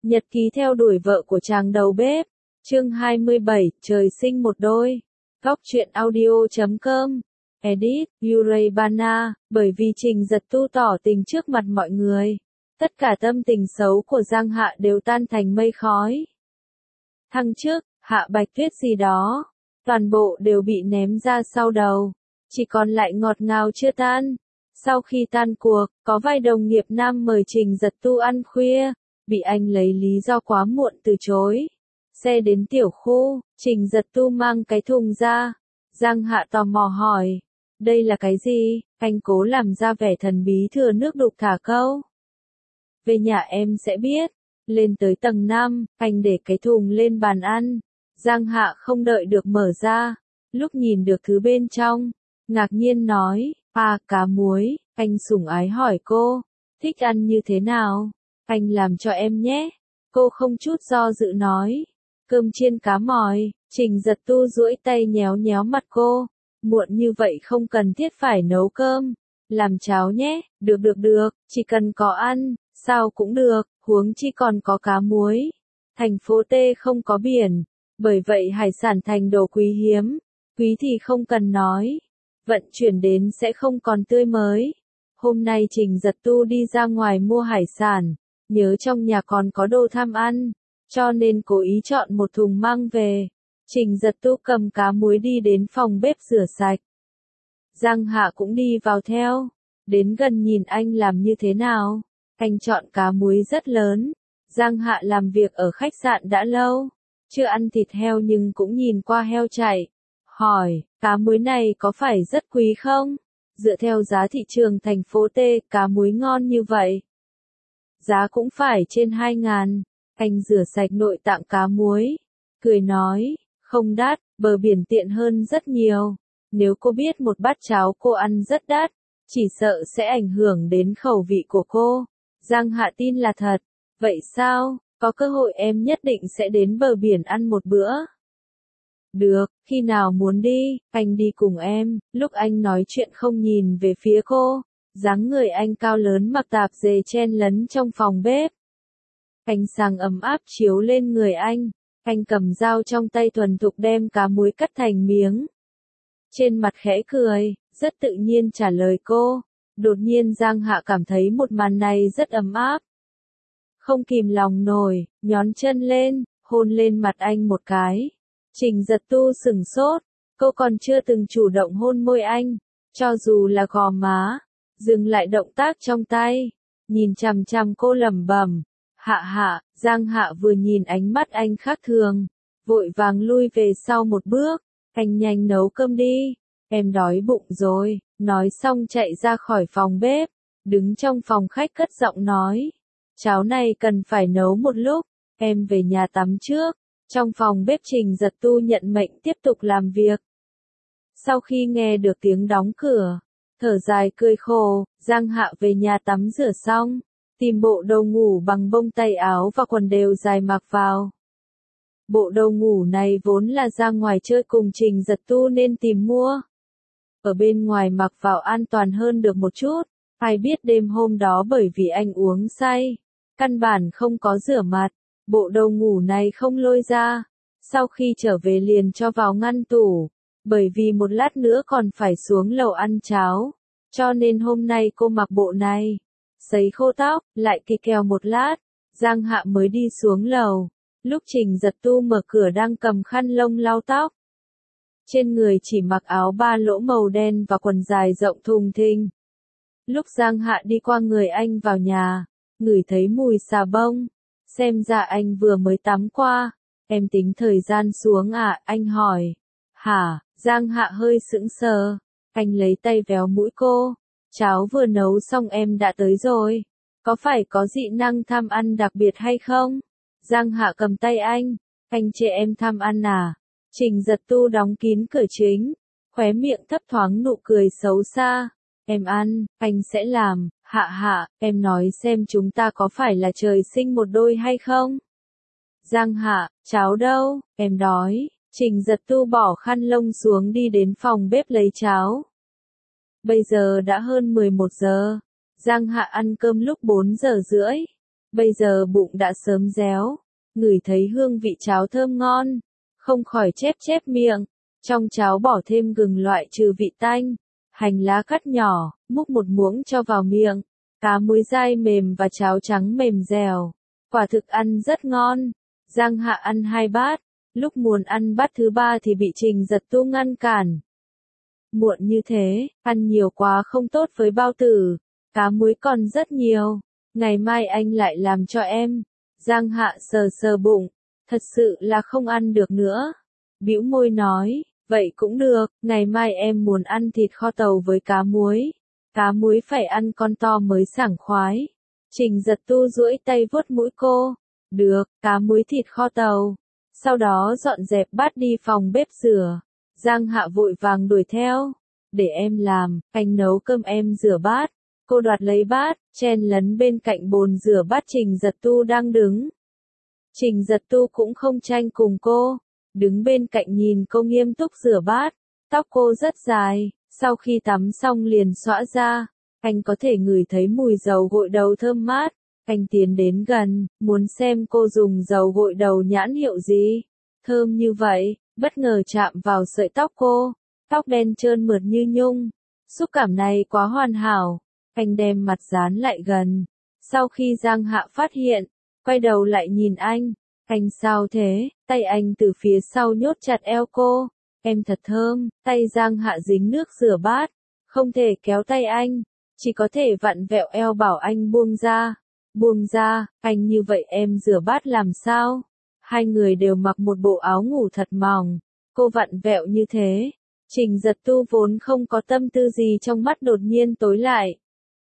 Nhật ký theo đuổi vợ của chàng đầu bếp. Chương 27, trời sinh một đôi. Góc truyện audio.com. Edit, Uraybana, bởi vì Trình Giật Tu tỏ tình trước mặt mọi người. Tất cả tâm tình xấu của Giang Hạ đều tan thành mây khói. Thăng chức, Hạ Bạch Tuyết gì đó, toàn bộ đều bị ném ra sau đầu. Chỉ còn lại ngọt ngào chưa tan. Sau khi tan cuộc, có vài đồng nghiệp nam mời Trình Giật Tu ăn khuya, bị anh lấy lý do quá muộn từ chối. Xe đến tiểu khu, Trình Giật Tu mang cái thùng ra. Giang Hạ tò mò hỏi, đây là cái gì? Anh cố làm ra vẻ thần bí thừa nước đục thả câu. Về nhà em sẽ biết. Lên tới tầng 5, anh để cái thùng lên bàn ăn. Giang Hạ không đợi được mở ra. Lúc nhìn được thứ bên trong, ngạc nhiên nói, cá muối. Anh sủng ái hỏi cô, thích ăn như thế nào? Anh làm cho em nhé. Cô không chút do dự nói, cơm chiên cá mòi. Trình Giật Tu duỗi tay nhéo nhéo mặt cô, muộn như vậy không cần thiết phải nấu cơm. Làm cháo nhé, được, chỉ cần có ăn, sao cũng được, huống chi còn có cá muối. Thành phố T không có biển, bởi vậy hải sản thành đồ quý hiếm, quý thì không cần nói, vận chuyển đến sẽ không còn tươi mới. Hôm nay Trình Giật Tu đi ra ngoài mua hải sản, nhớ trong nhà còn có đồ tham ăn, cho nên cố ý chọn một thùng mang về. Trình Giật Tu cầm cá muối đi đến phòng bếp rửa sạch. Giang Hạ cũng đi vào theo, đến gần nhìn anh làm như thế nào. Anh chọn cá muối rất lớn. Giang Hạ làm việc ở khách sạn đã lâu, chưa ăn thịt heo nhưng cũng nhìn qua heo chạy. Hỏi, cá muối này có phải rất quý không? Dựa theo giá thị trường thành phố T, cá muối ngon như vậy, giá cũng phải trên 2.000. Anh rửa sạch nội tạng cá muối, cười nói, không đắt, bờ biển tiện hơn rất nhiều. Nếu cô biết một bát cháo cô ăn rất đắt, chỉ sợ sẽ ảnh hưởng đến khẩu vị của cô. Giang Hạ tin là thật. Vậy sao, có cơ hội em nhất định sẽ đến bờ biển ăn một bữa. Được, khi nào muốn đi, anh đi cùng em. Lúc anh nói chuyện không nhìn về phía cô, dáng người anh cao lớn mặc tạp dề chen lấn trong phòng bếp. Ánh sáng ấm áp chiếu lên người anh cầm dao trong tay thuần thục đem cá muối cắt thành miếng. Trên mặt khẽ cười, rất tự nhiên trả lời cô. Đột nhiên Giang Hạ cảm thấy một màn này rất ấm áp. Không kìm lòng nổi, nhón chân lên, hôn lên mặt anh một cái. Trình Giật Tu sửng sốt, cô còn chưa từng chủ động hôn môi anh, cho dù là gò má. Dừng lại động tác trong tay, nhìn chằm chằm cô lẩm bẩm, Hạ. Giang Hạ vừa nhìn ánh mắt anh khác thường, vội vàng lui về sau một bước. Anh nhanh nấu cơm đi, em đói bụng rồi. Nói xong chạy ra khỏi phòng bếp, đứng trong phòng khách cất giọng nói, cháo này cần phải nấu một lúc, em về nhà tắm trước. Trong phòng bếp Trình Giật Tu nhận mệnh tiếp tục làm việc. Sau khi nghe được tiếng đóng cửa, thở dài cười khổ, Giang Hạ về nhà tắm rửa xong, tìm bộ đồ ngủ bằng bông tay áo và quần đều dài mặc vào. Bộ đồ ngủ này vốn là ra ngoài chơi cùng Trình Giật Tu nên tìm mua. Ở bên ngoài mặc vào an toàn hơn được một chút. Ai biết đêm hôm đó bởi vì anh uống say, căn bản không có rửa mặt, bộ đồ ngủ này không lôi ra. Sau khi trở về liền cho vào ngăn tủ, bởi vì một lát nữa còn phải xuống lầu ăn cháo, cho nên hôm nay cô mặc bộ này. Sấy khô tóc, lại kì kèo một lát, Giang Hạ mới đi xuống lầu. Lúc Trình Giật Tu mở cửa đang cầm khăn lông lau tóc. Trên người chỉ mặc áo ba lỗ màu đen và quần dài rộng thùng thình. Lúc Giang Hạ đi qua người anh vào nhà, ngửi thấy mùi xà bông. Xem ra anh vừa mới tắm qua. Em tính thời gian xuống à? Anh hỏi. Hả? Giang Hạ hơi sững sờ. Anh lấy tay véo mũi cô. Cháo vừa nấu xong em đã tới rồi. Có phải có dị năng tham ăn đặc biệt hay không? Giang Hạ cầm tay anh chê em tham ăn à? Trình Giật Tu đóng kín cửa chính, khóe miệng thấp thoáng nụ cười xấu xa. Em ăn, anh sẽ làm. Hạ, em nói xem chúng ta có phải là trời sinh một đôi hay không? Giang Hạ, cháo đâu, em đói. Trình Giật Tu bỏ khăn lông xuống đi đến phòng bếp lấy cháo. Bây giờ đã hơn 11 giờ. Giang Hạ ăn cơm lúc 4 giờ rưỡi. bây giờ bụng đã sớm réo, ngửi thấy hương vị cháo thơm ngon, không khỏi chép chép miệng, trong cháo bỏ thêm gừng loại trừ vị tanh, hành lá cắt nhỏ, múc một muỗng cho vào miệng, cá muối dai mềm và cháo trắng mềm dẻo, quả thực ăn rất ngon. Giang Hạ ăn 2 bát, lúc muốn ăn bát thứ 3 thì bị Trình Giật Tu ngăn cản. Muộn như thế, ăn nhiều quá không tốt với bao tử, cá muối còn rất nhiều, ngày mai anh lại làm cho em. Giang Hạ sờ sờ bụng, thật sự là không ăn được nữa. Bĩu môi nói, vậy cũng được, ngày mai em muốn ăn thịt kho tàu với cá muối. Cá muối phải ăn con to mới sảng khoái. Trình Giật Tu duỗi tay vuốt mũi cô. Được, cá muối thịt kho tàu. Sau đó dọn dẹp bát đi phòng bếp rửa. Giang Hạ vội vàng đuổi theo. Để em làm, anh nấu cơm em rửa bát. Cô đoạt lấy bát, chen lấn bên cạnh bồn rửa bát Trình Giật Tu đang đứng. Trình Giật Tu cũng không tranh cùng cô, đứng bên cạnh nhìn cô nghiêm túc rửa bát. Tóc cô rất dài, sau khi tắm xong liền xõa ra, anh có thể ngửi thấy mùi dầu gội đầu thơm mát. Anh tiến đến gần, muốn xem cô dùng dầu gội đầu nhãn hiệu gì. Thơm như vậy, bất ngờ chạm vào sợi tóc cô, tóc đen trơn mượt như nhung. Xúc cảm này quá hoàn hảo. Anh đem mặt dán lại gần. Sau khi Giang Hạ phát hiện, quay đầu lại nhìn anh. Anh sao thế? Tay anh từ phía sau nhốt chặt eo cô. Em thật thơm. Tay Giang Hạ dính nước rửa bát, không thể kéo tay anh, chỉ có thể vặn vẹo eo bảo anh buông ra. Buông ra, anh như vậy em rửa bát làm sao? Hai người đều mặc một bộ áo ngủ thật mỏng. Cô vặn vẹo như thế. Trình Giật Tu vốn không có tâm tư gì trong mắt đột nhiên tối lại.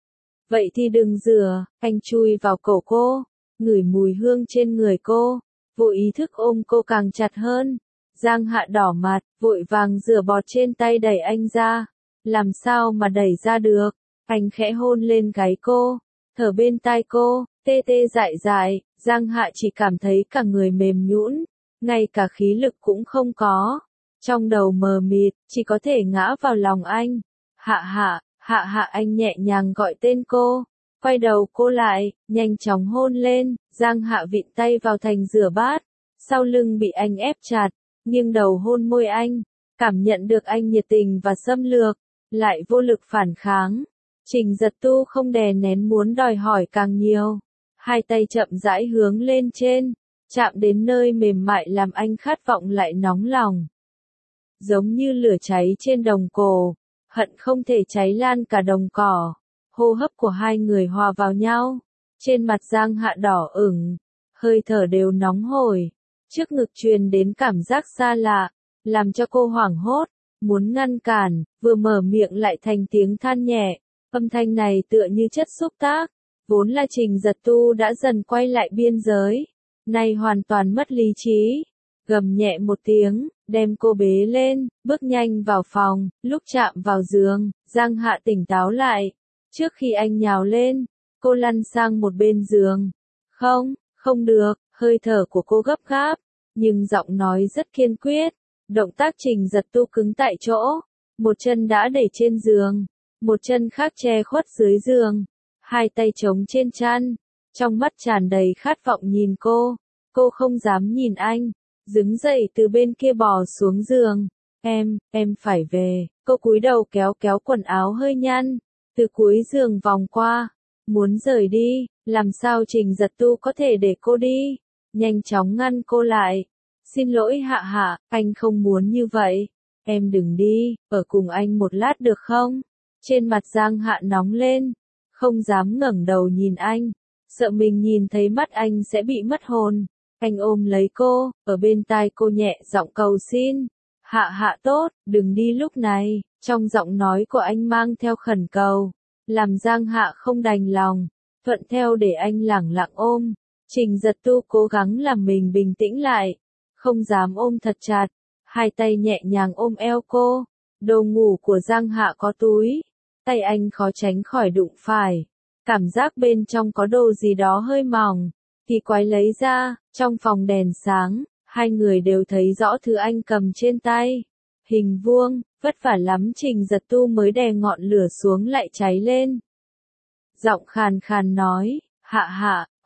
Vậy thì đừng rửa, anh chui vào cổ cô, ngửi mùi hương trên người cô, vô ý thức ôm cô càng chặt hơn. Giang Hạ đỏ mặt, vội vàng rửa bọt trên tay đẩy anh ra. Làm sao mà đẩy ra được? Anh khẽ hôn lên gáy cô, thở bên tai cô, tê tê dại dại. Giang Hạ chỉ cảm thấy cả người mềm nhũn, ngay cả khí lực cũng không có. Trong đầu mờ mịt, chỉ có thể ngã vào lòng anh. Hạ Hạ. Hạ Hạ, anh nhẹ nhàng gọi tên cô, quay đầu cô lại, nhanh chóng hôn lên. Giang Hạ vịn tay vào thành rửa bát, sau lưng bị anh ép chặt, nghiêng đầu hôn môi anh, cảm nhận được anh nhiệt tình và xâm lược, lại vô lực phản kháng. Trình Giật Tu không đè nén muốn đòi hỏi càng nhiều, hai tay chậm rãi hướng lên trên, chạm đến nơi mềm mại làm anh khát vọng lại nóng lòng. Giống như lửa cháy trên đồng cổ, hận không thể cháy lan cả đồng cỏ. Hô hấp của hai người hòa vào nhau, trên mặt Giang Hạ đỏ ửng, hơi thở đều nóng hổi, trước ngực truyền đến cảm giác xa lạ, làm cho cô hoảng hốt, muốn ngăn cản, vừa mở miệng lại thành tiếng than nhẹ. Âm thanh này tựa như chất xúc tác, vốn là Trình Giật Tu đã dần quay lại biên giới, nay hoàn toàn mất lý trí. Gầm nhẹ một tiếng, đem cô bế lên, bước nhanh vào phòng. Lúc chạm vào giường, Giang Hạ tỉnh táo lại. Trước khi anh nhào lên, cô lăn sang một bên giường. Không, không được. Hơi thở của cô gấp gáp, nhưng giọng nói rất kiên quyết. Động tác Trình Giật Tu cứng tại chỗ, một chân đã đẩy trên giường, một chân khác che khuất dưới giường, hai tay chống trên chăn, trong mắt tràn đầy khát vọng nhìn cô. Cô không dám nhìn anh, đứng dậy từ bên kia bò xuống giường. Em phải về. Cô cúi đầu kéo kéo quần áo hơi nhăn, từ cuối giường vòng qua, muốn rời đi. Làm sao Trình Giật Tu có thể để cô đi? Nhanh chóng ngăn cô lại. Xin lỗi Hạ Hạ, anh không muốn như vậy. Em đừng đi, ở cùng anh một lát được không? Trên mặt Giang Hạ nóng lên, không dám ngẩng đầu nhìn anh, sợ mình nhìn thấy mắt anh sẽ bị mất hồn. Anh ôm lấy cô, ở bên tai cô nhẹ giọng cầu xin. Hạ Hạ tốt, đừng đi lúc này. Trong giọng nói của anh mang theo khẩn cầu, làm Giang Hạ không đành lòng, thuận theo để anh lẳng lặng ôm. Trình Giật Tu cố gắng làm mình bình tĩnh lại, không dám ôm thật chặt, hai tay nhẹ nhàng ôm eo cô. Đồ ngủ của Giang Hạ có túi, tay anh khó tránh khỏi đụng phải, cảm giác bên trong có đồ gì đó hơi mỏng, thì quái lấy ra. Trong phòng đèn sáng, hai người đều thấy rõ thứ anh cầm trên tay. Hình vuông, vất vả lắm Trình Giật Tu mới đè ngọn lửa xuống lại cháy lên. Giọng khàn khàn nói, Hạ Hạ,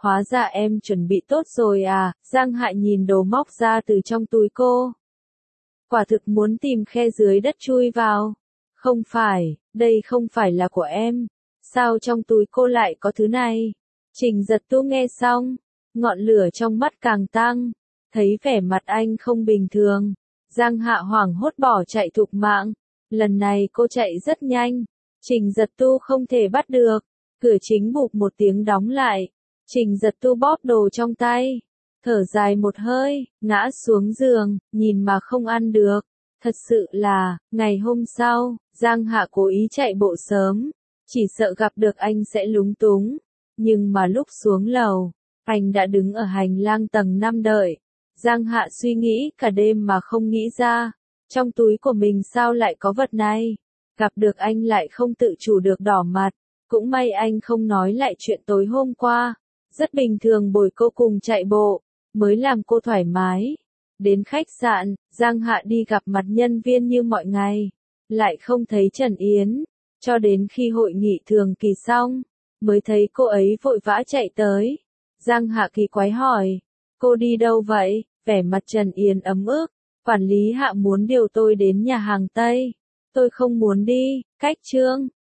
Hóa ra em chuẩn bị tốt rồi à, Giang Hạ nhìn đồ móc ra từ trong túi cô. Quả thực muốn tìm khe dưới đất chui vào. Không phải, đây không phải là của em. Sao trong túi cô lại có thứ này? Trình Giật Tu nghe xong, ngọn lửa trong mắt càng tăng, thấy vẻ mặt anh không bình thường. Giang Hạ hoảng hốt bỏ chạy thục mạng. Lần này cô chạy rất nhanh. Trình Giật Tu không thể bắt được. Cửa chính bụp một tiếng đóng lại. Trình Giật Tu bóp đồ trong tay. Thở dài một hơi, ngã xuống giường, nhìn mà không ăn được. Thật sự là, ngày hôm sau, Giang Hạ cố ý chạy bộ sớm. Chỉ sợ gặp được anh sẽ lúng túng. Nhưng mà lúc xuống lầu, anh đã đứng ở hành lang tầng 5 đợi. Giang Hạ suy nghĩ cả đêm mà không nghĩ ra. Trong túi của mình sao lại có vật này? Gặp được anh lại không tự chủ được đỏ mặt. Cũng may anh không nói lại chuyện tối hôm qua. Rất bình thường bồi cô cùng chạy bộ, mới làm cô thoải mái. Đến khách sạn, Giang Hạ đi gặp mặt nhân viên như mọi ngày. Lại không thấy Trần Yến. Cho đến khi hội nghị thường kỳ xong, mới thấy cô ấy vội vã chạy tới. Giang Hạ kỳ quái hỏi, cô đi đâu vậy? Vẻ mặt Trần Yến ấm ức. Quản lý Hạ muốn điều tôi đến nhà hàng Tây. Tôi không muốn đi, cách Trương.